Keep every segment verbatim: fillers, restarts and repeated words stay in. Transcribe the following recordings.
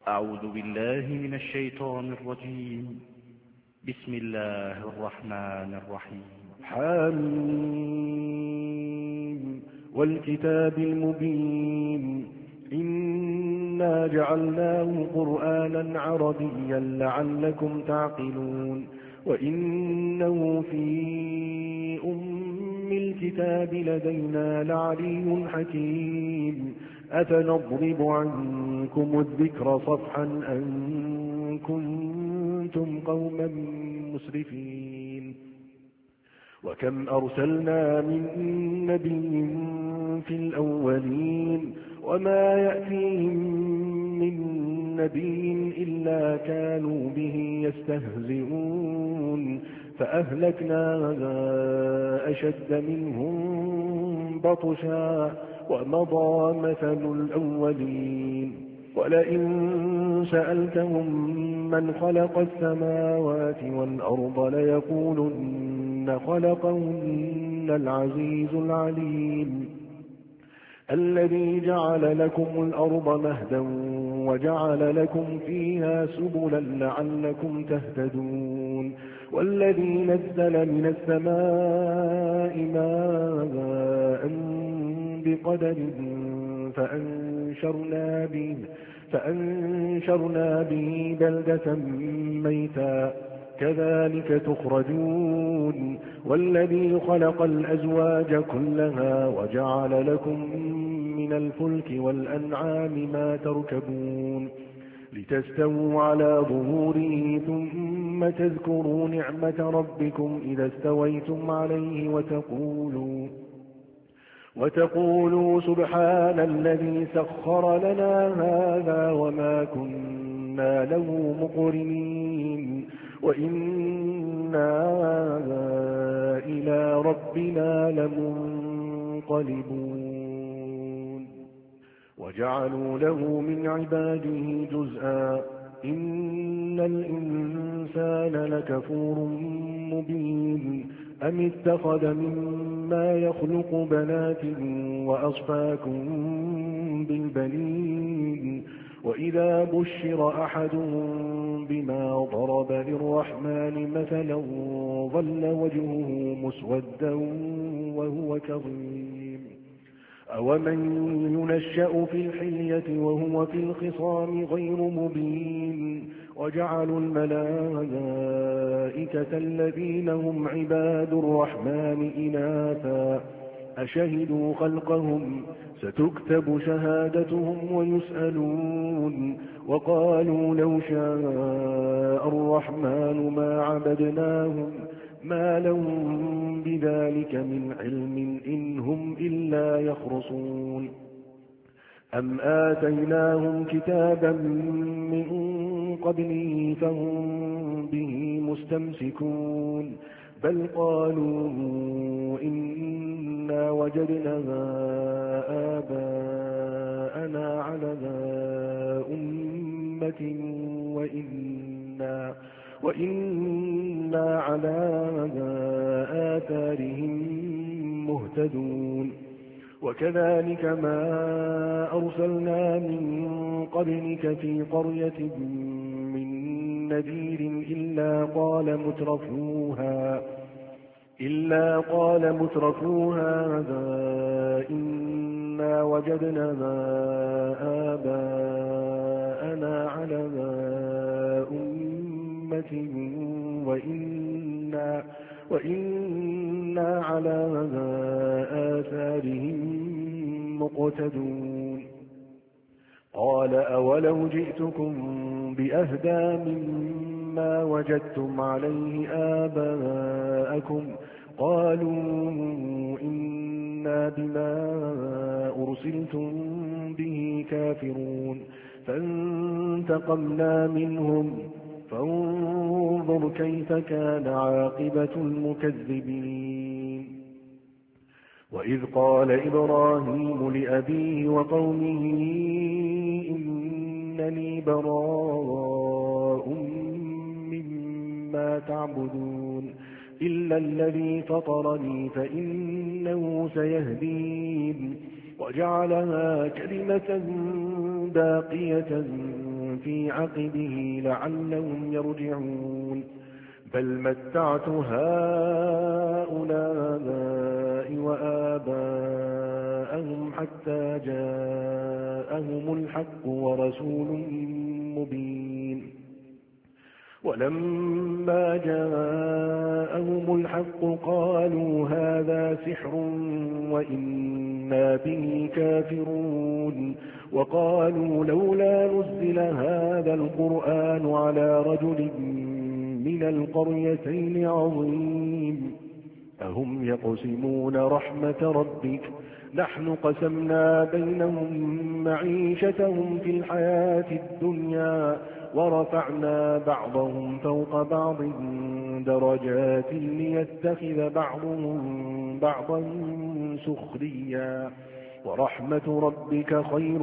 أعوذ بالله من الشيطان الرجيم. بسم الله الرحمن الرحيم. حميم والكتاب المبين إنا جعلناه قرآنا عربيا لعلكم تعقلون وإنه في أم الكتاب لدينا لعلي حكيم أفنضرب عنكم الذكر صفحا أن كنتم قوما مسرفين وكم أرسلنا من نبي في الأولين وما يأتيهم من نبي إلا كانوا به يستهزئون فأهلكنا أشد منهم بطشا ومضى مثل الأولين ولئن سألتهم من خلق السماوات والأرض ليقولن خلقهن العزيز العليم الذي جعل لكم الأرض مهدا وجعل لكم فيها سبلا لعلكم تهتدون والذي نزل من السماء ماء بقدر فأنشرنا به, فأنشرنا به بلدة ميتا كذلك تخرجون والذي خلق الأزواج كلها وجعل لكم من الفلك والأنعام ما تركبون لتستووا على ظهوره ثم تذكروا نعمة ربكم إذا استويتم عليه وتقولوا وتقولوا سبحان الذي سخر لنا هذا وما كنا له مقرنين وإنا إلى ربنا لمنقلبون وجعلوا له من عباده جزءا إن الإنسان لكفور مبين أم اتخذ مما يخلق بنات وأصفاكم بالبنين وإذا بشر أحدهم بما ضرب للرحمن مثلا ظل وجهه مسودا وهو كظيم أومن ينشأ في الحلية وهو في الخصام غير مبين وجعلوا الملائكة الذين هم عباد الرحمن إناثا أشهدوا خلقهم ستكتب شهادتهم ويسألون وقالوا لو شاء الرحمن ما عبدناهم ما لهم بذلك من علم إن هم إلا يخرصون أم آتيناهم كتابا من قبله فهم به مستمسكون بل قالوا إنا وجدنا آباءنا على أمة وإنا, وإنا على آثارهم مهتدون وكذلك ما أرسلنا من قبلك في قرية من نذير إلا قال مترفوها إلا قال مترفوها هذا إنا وجدنا آباءنا على أمة وإنا, وإنا على آثارهم مقتدون قال أولو جئتكم بأهدى مما وجدتم عليه آباءكم قالوا إنا بما أرسلتم به كافرون فانتقمنا منهم فانظر كيف كان عاقبة المكذبين وإذ قال إبراهيم لأبيه وقومه إنني براء مما تعبدون إلا الذي فطرني فإنه سيهدين وجعلها كلمة باقية في عقبه لعلهم يرجعون بل متعت هؤلاء وآباءهم حتى جاءهم الحق ورسول مبين ولما جاءهم الحق قالوا هذا سحر وإنا به كافرون وقالوا لولا نزل هذا القرآن على رجل من القريتين عظيم أهم يقسمون رحمة ربك نحن قسمنا بينهم معيشتهم في الحياة الدنيا ورفعنا بعضهم فوق بعض درجات ليتخذ بعضهم بعضا سخريا ورحمة ربك خير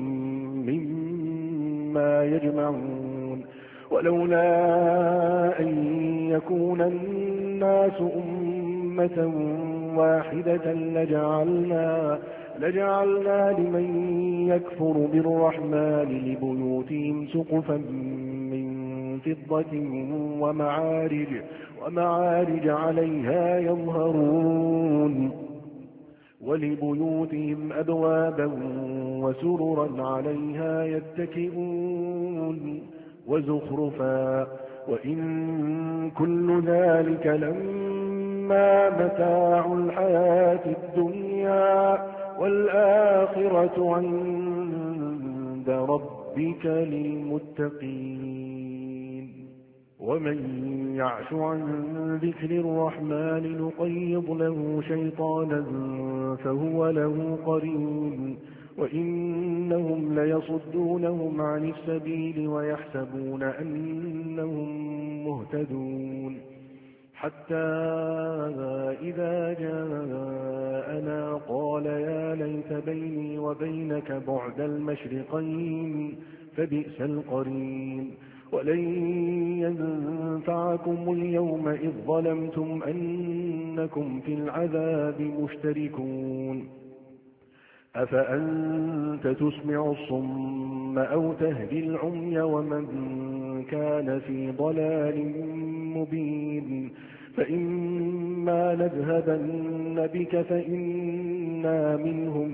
مما يجمعون ولولا أن يكون الناس أمة واحدة لجعلنا, لجعلنا لمن يكفر بالرحمن لبيوتهم سقفا من فضة ومعارج, ومعارج عليها يظهرون ولبيوتهم أبوابا وسررا عليها يتكئون وزخرفا وإن كل ذلك لما متاع الحياة الدنيا والآخرة عند ربك للمتقين ومن يعش عن ذكر الرحمن نقيض له شيطانا فهو له قرين وإنهم ليصدونهم عن السبيل ويحسبون أنهم مهتدون حتى إذا جاءنا قال يا ليت بيني وبينك بعد المشرقين فبئس القرين ولن ينفعكم اليوم إذ ظلمتم أنكم في العذاب مشتركون أفأنت تسمع الصم أو تهدي العمي ومن كان في ضلال مبين فإما نذهبن بك فإنا منهم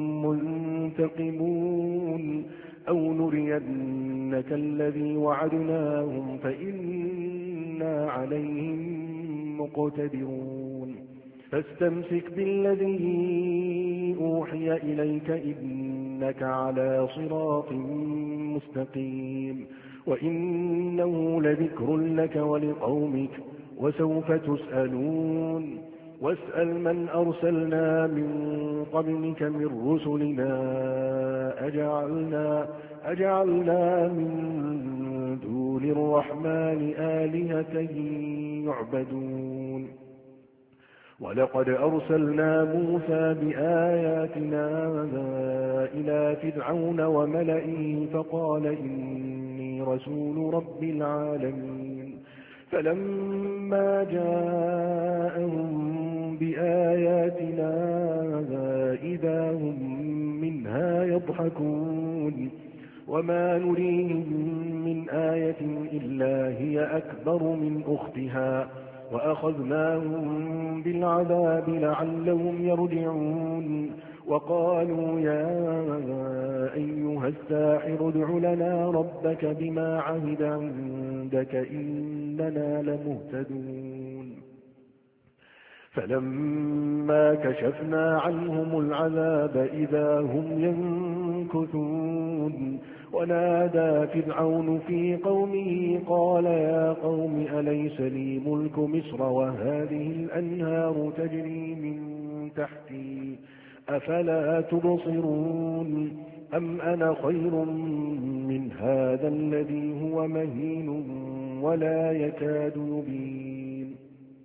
منتقمون أو نرينك الذي وعدناهم فإنا عليهم مقتدرون فاستمسك بالذي أوحي إليك إنك على صراط مستقيم وإنه لذكر لك ولقومك وسوف تسألون واسأل من أرسلنا من قبلك من رسلنا أجعلنا, أجعلنا من دون الرحمن آلهة يعبدون ولقد أرسلنا موسى بآياتنا إلى فرعون وملئه فقال إني رسول رب العالمين فلما جاءهم بآياتنا إذا هم منها يضحكون وما نريهم من آية إلا هي أكبر من أختها وأخذناهم بالعذاب لعلهم يرجعون وقالوا يا أيها الساحر ادع لنا ربك بما عهد عندك إننا لمهتدون فلما كشفنا عنهم العذاب إذا هم ينكثون ونادى فرعون في قومه قال يا قوم أليس لي ملك مصر وهذه الأنهار تجري من تحتي أفلا تبصرون أم أنا خير من هذا الذي هو مهين ولا يكاد يبين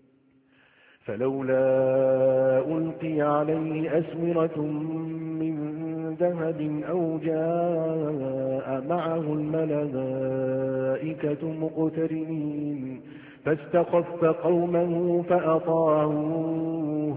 فلولا ألقي عليه أسورة من ذهب أو جاء معه الملائكة مقترنين فاستخف قومه فأطاعوه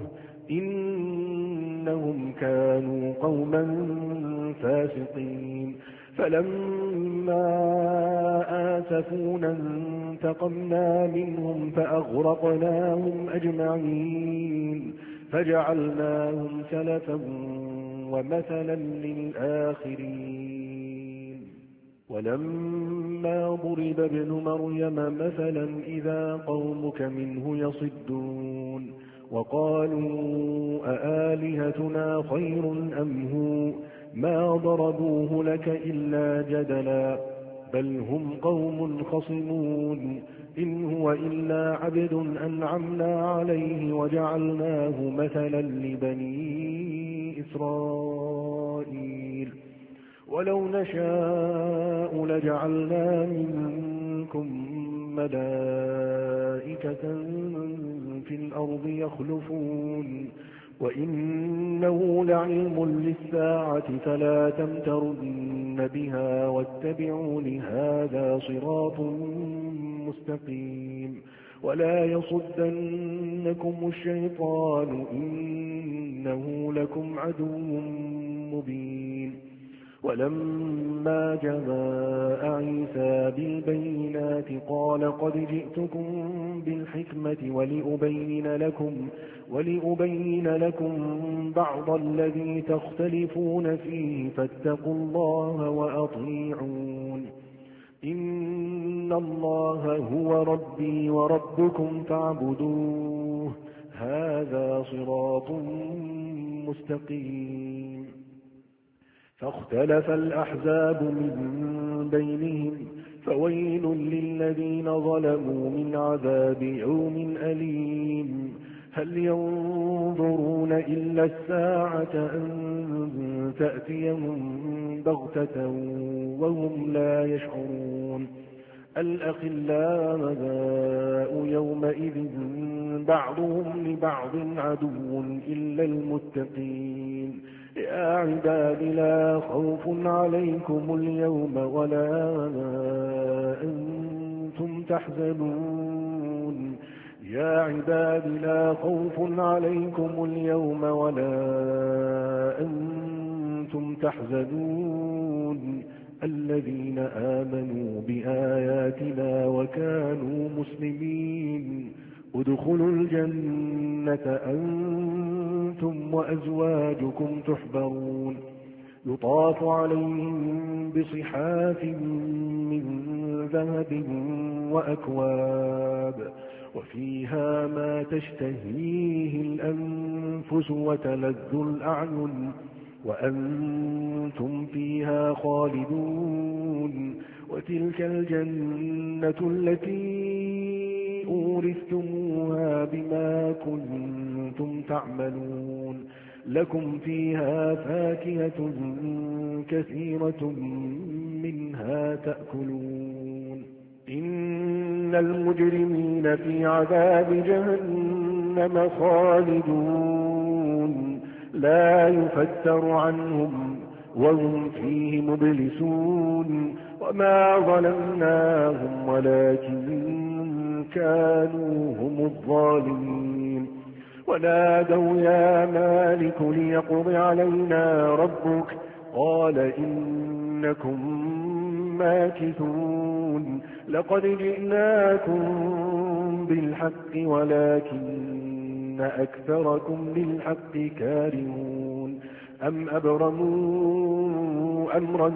إنهم كانوا قوما فاسقين فلما آسفونا انتقمنا منهم فأغرقناهم أجمعين فجعلناهم سلفا ومثلا للآخرين ولما ضرب ابن مريم مثلا إذا قومك منه يصدون وقالوا أآلهتنا خير أم هو ما ضربوه لك إلا جدلا بل هم قوم خصمون إن هو إلا عبد أنعمنا عليه وجعلناه مثلا لبني إسرائيل ولو نشاء لجعلنا منكم ملائكة في الأرض يخلفون وإنه لعلم للساعة فلا تمترن بها واتبعون هذا صراط مستقيم ولا يصدنكم الشيطان إنه لكم عدو مبين ولما جاء عيسى بالبينات قال قد جئتكم بالحكمة ولأبين لكم, ولأبين لكم بعض الذي تختلفون فيه فاتقوا الله وأطيعون إن الله هو ربي وربكم فاعبدوه هذا صراط مستقيم فاختلف الأحزاب من بينهم فويل للذين ظلموا من عذاب يوم أليم هل ينظرون إلا الساعة أن تأتيهم بغتة وهم لا يشعرون الأخلاء يومئذ بعضهم لبعض عدو إلا المتقين يا عباد لا خوف عليكم اليوم ولا أنتم تحزنون يا عباد لا خوف عليكم اليوم ولا أنتم تحزنون الذين آمنوا بآياتنا وكانوا مسلمين ادخلوا الجنة أنتم وأزواجكم تحبرون يطاف عليهم بصحاف من ذهب وأكواب وفيها ما تشتهيه الأنفس وتلذ الأعين وأنتم فيها خالدون وتلك الجنة التي أورثتموها بما كنتم تعملون لكم فيها فاكهة كثيرة منها تأكلون إن المجرمين في عذاب جهنم خالدون لا يفتر عنهم وهم فيه مبلسون وما ظلمناهم ولكن كانوا هم الظالمين ونادوا يا مالك ليقض علينا ربك قال إنكم ماكثون لقد جئناكم بالحق ولكن أكثركم للحق كارهون أم أبرموا أمرا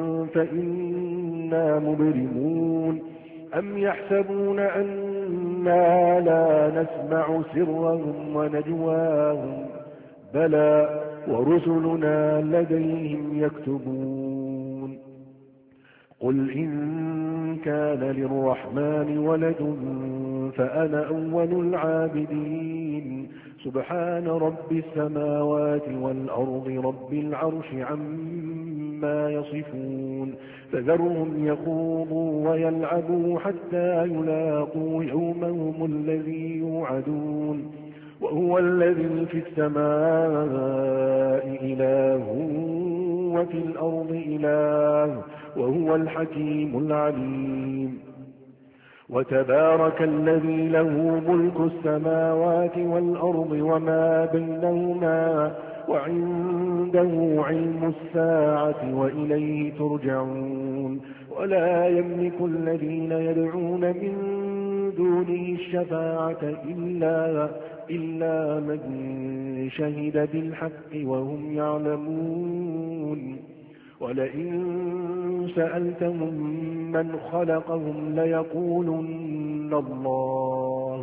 فإنا مبرمون أم يحسبون أنا لا نسمع سرهم ونجواهم بلى ورسلنا لديهم يكتبون قل إن كان للرحمن ولد فأنا أول العابدين سبحان رب السماوات والأرض رب العرش عما يصفون فذرهم يخوضوا ويلعبوا حتى يلاقوا يومهم الذي يوعدون وهو الذي في السماء إله وفي الأرض إله وهو الحكيم العليم وتبارك الذي له ملك السماوات والأرض وما بينهما وعنده علم الساعة وإليه ترجعون ولا يملك الذين يدعون من دونه الشفاعة إلا, إلا من شهد بالحق وهم يعلمون ولئن سألتهم من خلقهم ليقولن الله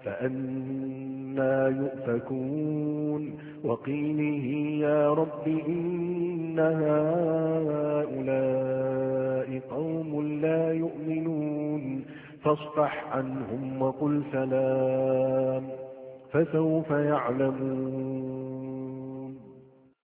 فأنى يؤفكون وقيله يا رب إن هؤلاء قوم لا يؤمنون فاصفح عنهم وقل سلام فسوف يعلمون